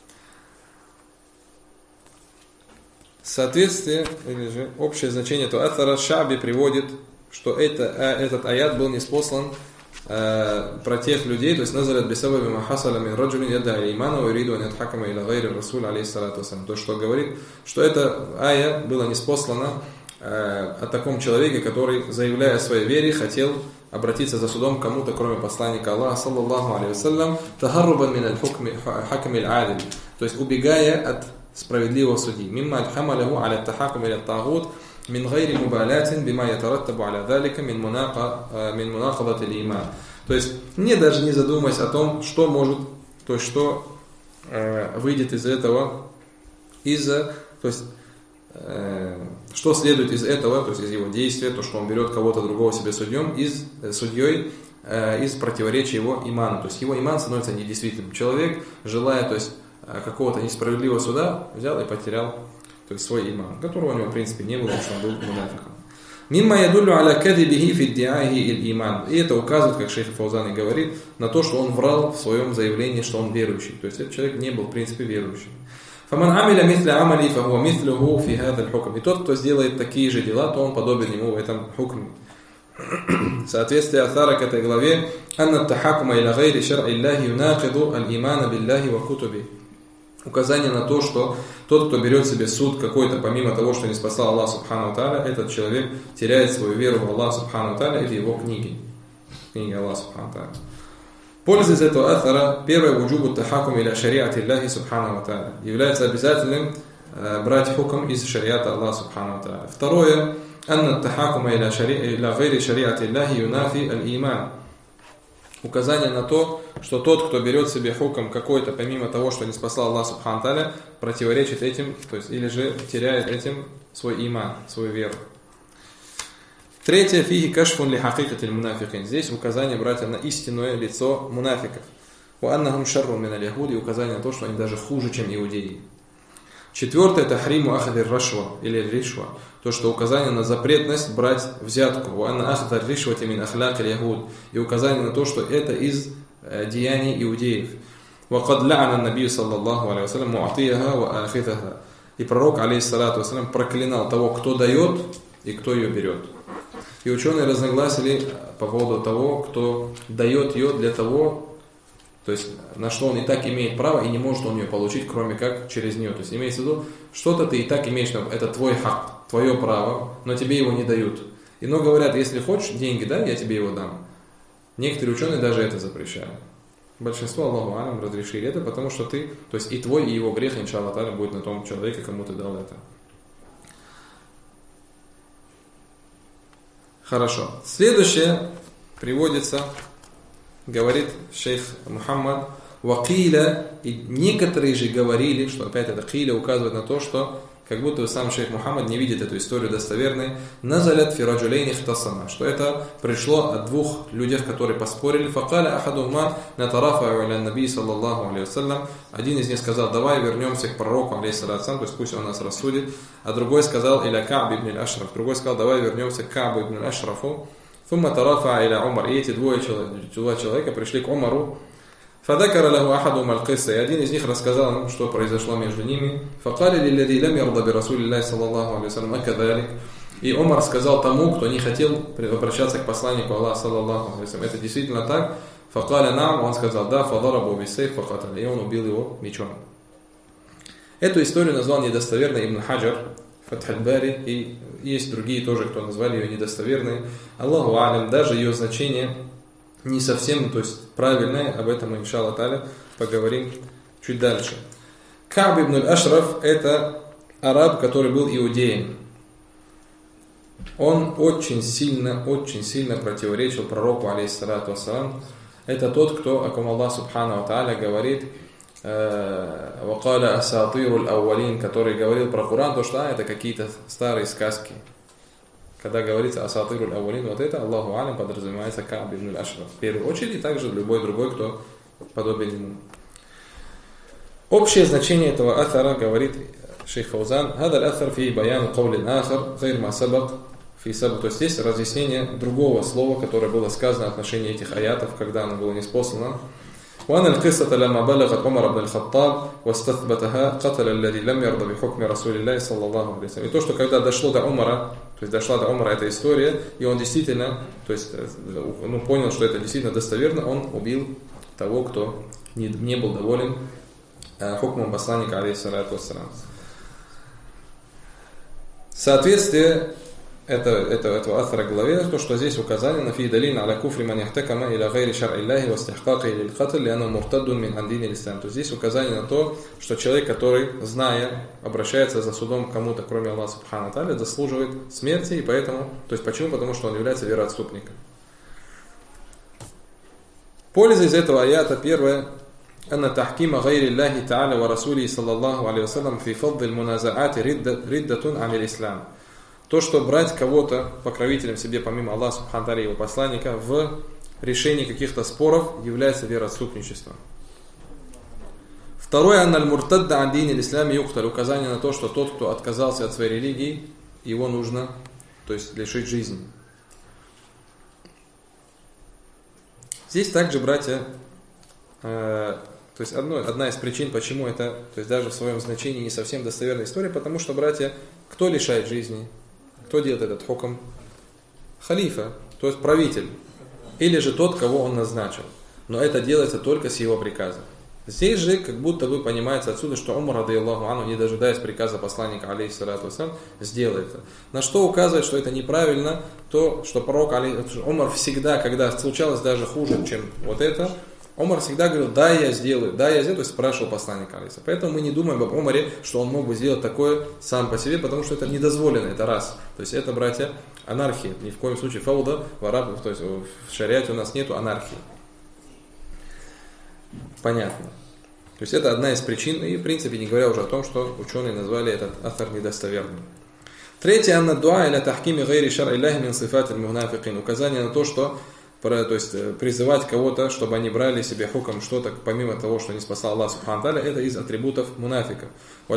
Соответствие, или же общее значение, то Атара Шаби приводит, что этот аят был ниспослан про тех людей, то есть назалят бисабаби махасаля мин раджулин ядда имана ва юриду ан ятхакама иля гайри расуль алейхиссалату вассалям. То, что говорит, что эта ая была ниспослана о таком человеке, который, заявляя о своей вере, хотел обратиться за судом к кому-то, кроме посланника Аллаха, саллаллаху алейхи вассалям, тахаррубан мин аль-хакми аль-адиль, то есть убегая от справедливого судьи. Мимма аль-хамалаху аля тахакум иля тагут мин гайри мубалатин бима ятараттабу аля далика мин мунакадати аль-иман. То есть даже не задумываясь о том, что может, то есть что выйдет из этого, то есть что следует из этого, то есть из его действия, то, что он берет кого-то другого себе судьей, из противоречия его иману. То есть его иман становится недействительным. Человек, желая, то есть какого-то несправедливого суда, взял и потерял, то есть свой иман, которого у него в принципе не было, потому что он был мунафиком. Мимма ядуллю аля кадибихи фи иддиахи иль иман. И это указывает, как шейх Фаузан и говорит, на то, что он врал в своем заявлении, что он верующий. То есть этот человек не был в принципе верующим. Фаман амиля мисля амали фахуа мислюху фи хадаль хукм. И тот, кто сделает такие же дела, то он подобен ему в этом хукме. Соответствие Атара к этой главе: анна тахакума иля гайри шар'и Аллахи юнакиду аль-имана биллахи ва кутуби. Указание на то, что тот, кто берет себе суд какой-то, помимо того, что не спасал Аллах Субхану Тааля, этот человек теряет свою веру в Аллах Субхану Тааля или его книги Аллах Субхану Тааля. Польза из этого атара: первое, вуджубу тахакум иля шариати Аллахи Субхану Тааля, является обязательным брать хукм из шариата Аллаха Субхану Тааля. Второе, анна тахакума иля гайри шариати Аллахи юнафи аль-иман. Указание на то, что тот, кто берет себе хукм какой-то, помимо того, что не спасал Аллах Субхану Тааля, противоречит этим, то есть или же теряет этим свой иман, свою веру. Третье, фиги кашфун ли хакикатиль мунафикин. Здесь указание, братья, на истинное лицо мунафиков. Ва аннахум шарру мин аль-яхуди, указание на то, что они даже хуже, чем иудеи. Четвертое, тахриму ахади рашва или ришва, то, что указание на запретность брать взятку. Ва анна ахади ришвати мин ахляк аль-яхуд, и указание на то, что это из деяний иудеев. Ва кад ла'ана набию саллаллаху алейхи вассалям муатияха ва ахитаха. И пророк алейхиссалату вассалям проклинал того, кто дает и кто ее берет. И ученые разногласили по поводу того, кто дает ее для того, то есть на что он и так имеет право, и не может он ее получить, кроме как через нее. То есть имеется в виду, что-то ты и так имеешь, это твой хак, твое право, но тебе его не дают. Но говорят, если хочешь деньги, да, я тебе его дам. Некоторые ученые даже это запрещают. Большинство, Аллаху алям, разрешили это, потому что ты, то есть и твой, и его грех, иншаллах та'аля, будет на том человеке, кому ты дал это. Хорошо. Следующее приводится, говорит шейх Мухаммад, вакиля, и некоторые же говорили, что опять это киля указывает на то, что как будто сам шейх Мухаммад не видит эту историю достоверной, назалят фираджулейни хтасама, что это пришло от двух людей, которые поспорили, факаля ахадума натарафа иля наби саллаллаху алейхи вассалям. Один из них сказал: давай вернемся к пророку алейхиссалату вассалям, то есть пусть он нас рассудит, а другой сказал: иля Ка'б ибн аль-Ашраф, другой сказал: давай вернемся к Ка'бу ибн аль-Ашрафу. Фумма тарафа иля Умар, и эти два человека пришли к Умару. فذكر له أحدهم القصة, и один из них рассказал нам, что произошло между ними. فقال للذي لم يرضى برسول الله صلى الله عليه وسلم أكذلك. И Умар сказал тому, кто не хотел обращаться к посланнику Аллаха саллаллаху алейхи вассалям: это действительно так? فقال نعم, он сказал да. فضربوا بالسيف فقتل, и он убил его мечом. Эту историю назвал недостоверной Ибн Хаджар, Фатх аль-Бари, и есть другие тоже, кто назвали ее недостоверной. Аллаху алям, даже ее значение не совсем, то есть правильное, об этом мы, иншаллах та'аля, поговорим чуть дальше. Ка'б ибн аль-Ашраф – это араб, который был иудеем. Он очень сильно противоречил пророку, алейхиссалату вассалам. Это тот, кто, о ком Аллах субхану ва та'аля говорит, «Вакаля асатиру аль-аувалин», который говорил про Коран, то, что это какие-то старые сказки. Когда говорится асатиру аль-аувалин, вот это, Аллаху алям, подразумевается Ка'б ибн аль-Ашраф. В первую очередь, и также любой другой, кто подобен ему. Общее значение этого атара, говорит шейх Фаузан, «Хада аль-атар фи баян каулин ахар, гайр ма сабак». То есть здесь разъяснение другого слова, которое было сказано в отношении этих аятов, когда оно было ниспослано. وأن القصة لما بلغت عمر بن الخطاب واستثبتها قتل الذي لم يرضى بحكم رسول الله صلى الله عليه وسلم. И то, что когда дошло до Умара, то есть дошла до Умара эта история, и он действительно, то есть, понял, что это действительно достоверно, он убил того, кто не был доволен хукмом посланника, алейхиссалату вассалам. Соответствие этого автора главе, то, что здесь указание на фидалин аля куфри ман яхтакама иля гайри шар'и Аллахи ва истихқақи лил катл лианна муртаддун мин ан дини л-ислам. То есть здесь указание на то, что человек, который, зная, обращается за судом к кому-то, кроме Аллаха субхану тааля, заслуживает смерти, и поэтому, то есть почему? Потому что он является вероотступником. Польза из этого аята первое. أن تحكيم غير الله تعالى ورسوله صلى الله عليه وسلم في فضل المنازعات ردة عن الإسلام. То, что брать кого-то покровителем себе, помимо Аллаха субхану тааля и его посланника, в решении каких-то споров является вероотступничеством. Второе, анна аль-муртадда ан дини л-ислам юкталь, указание на то, что тот, кто отказался от своей религии, его нужно, то есть, лишить жизни. Здесь также, братья, то есть одна из причин, почему это, то есть даже в своем значении не совсем достоверная история, потому что, братья, кто лишает жизни? Кто делает этот хукм? Халифа, то есть правитель. Или же тот, кого он назначил. Но это делается только с его приказа. Здесь же, как будто бы понимается отсюда, что Умар, радийаллаху анху, не дожидаясь приказа посланника, алейхиссалату вассалам, сделает это. На что указывает, что это неправильно, то, что пророк Умар всегда, когда случалось даже хуже, чем вот это, Умар всегда говорил, да, я сделаю, то есть спрашивал посланника алейхиссалату. Поэтому мы не думаем об Умаре, что он мог бы сделать такое сам по себе, потому что это недозволено, это раз. То есть это, братья, анархия, ни в коем случае фауда в арабах, то есть в шариате у нас нету анархии. Понятно. То есть это одна из причин, и в принципе не говоря уже о том, что ученые назвали этот атар недостоверным. Третье, анна дуа иля тахкими гайри шар Аллахи мин сифат аль-мунафикин, указание на то, что то есть призывать кого-то, чтобы они брали себе хуком что-то, помимо того, что не спасал Аллах субхану тааля, это из атрибутов мунафиков.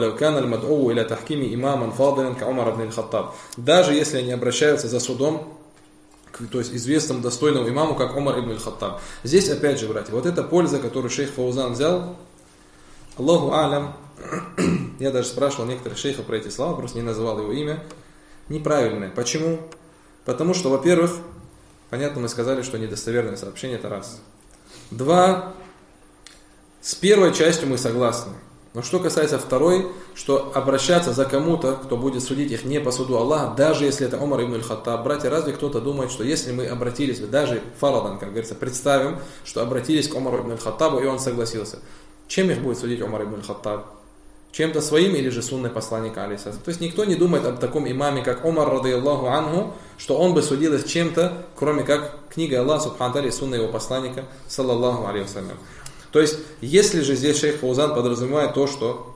Даже если они обращаются за судом, то есть известному достойному имаму, как Умар ибн аль-Хаттаб. Здесь опять же, братья, вот эта польза, которую шейх Фаузан взял, Аллаху алям, я даже спрашивал некоторых шейхов про эти слова, просто не называл его имя, неправильное. Почему? Потому что, во-первых, понятно, мы сказали, что недостоверное сообщение – это раз. Два, с первой частью мы согласны. Но что касается второй, что обращаться за кому-то, кто будет судить их не по суду Аллаха, даже если это Умар ибн аль-Хаттаб, братья, разве кто-то думает, что если мы обратились, даже фарадан, как говорится, представим, что обратились к Умару ибн аль-Хаттабу, и он согласился, чем их будет судить Умар ибн аль-Хаттаб? Чем-то своим или же сунной посланника, алейхиссалям. То есть никто не думает об таком имаме, как Умар, радийаллаху анху, что он бы судил их чем-то, кроме как книга Аллаха, субхану тааля, и сунна его посланника, саллаллаху алейхи вассалям. То есть, если же здесь шейх Фаузан подразумевает то, что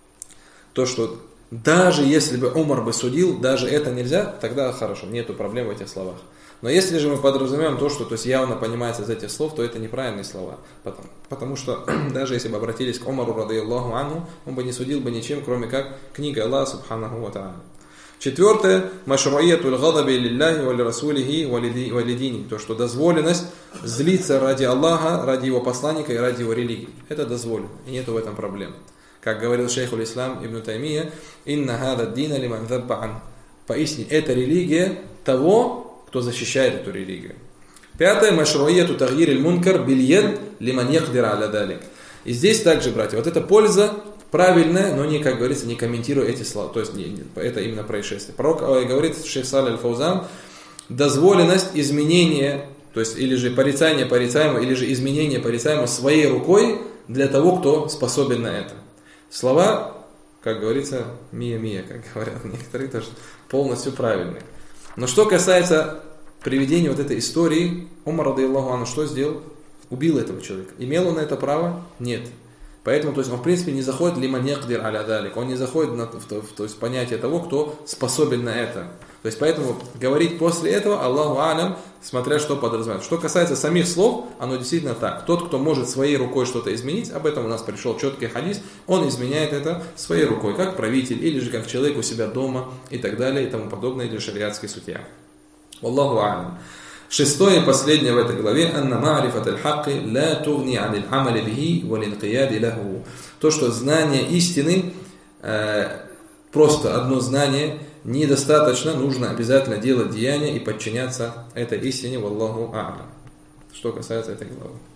даже если бы Умар бы судил, даже это нельзя, тогда хорошо, нету проблем в этих словах. Но если же мы подразумеваем то, что явно понимается из этих слов, то это неправильные слова. Потому что даже если бы обратились к Умару, радийаллаху анху, он бы не судил бы ничем, кроме как книга Аллаха, субханаху ва тааля. Четвертое, машруиятуль гадаби лилляхи ва лирасулихи ва лидини. То, что дозволенность злиться ради Аллаха, ради его посланника и ради его религии. Это дозволено, и нету в этом проблем. Как говорил шейхуль ислам ибн Таймия, инна хада дина лиман забба ан. Поистине, это религия того, кто защищает эту религию. Пятое, машруияту тагьир аль-мункар бильяд лиман якдир аля далик. И здесь также, братья, вот эта польза правильное, но не, как говорится, не комментируя эти слова. То есть это именно происшествие. Пророк говорит, шейх Салих аль-Фаузан, дозволенность изменения, то есть или же порицание порицаемого, или же изменение порицаемого своей рукой для того, кто способен на это. Слова, как говорится, мия-мия, как говорят некоторые, тоже полностью правильные. Но что касается приведения вот этой истории, Умар, радийаллаху анху, что сделал? Убил этого человека. Имел он на это право? Нет. Поэтому, то есть, он в принципе не заходит лиман якдир аля далик, он не заходит то есть, понятие того, кто способен на это. То есть, поэтому говорить после этого, Аллаху алям, смотря что подразумевает. Что касается самих слов, оно действительно так. Тот, кто может своей рукой что-то изменить, об этом у нас пришел четкий хадис, он изменяет это своей рукой, как правитель, или же как человек у себя дома, и так далее, и тому подобное, или шариатский судья. Аллаху алям. Шестое и последнее в этой главе, анна ма'рифат аль-хакки ла тугни анил амали бихи валинкияди лаху. То, что знание истины, просто одно знание недостаточно, нужно обязательно делать деяния и подчиняться этой истине. Валлаху а'лям. Что касается этой главы.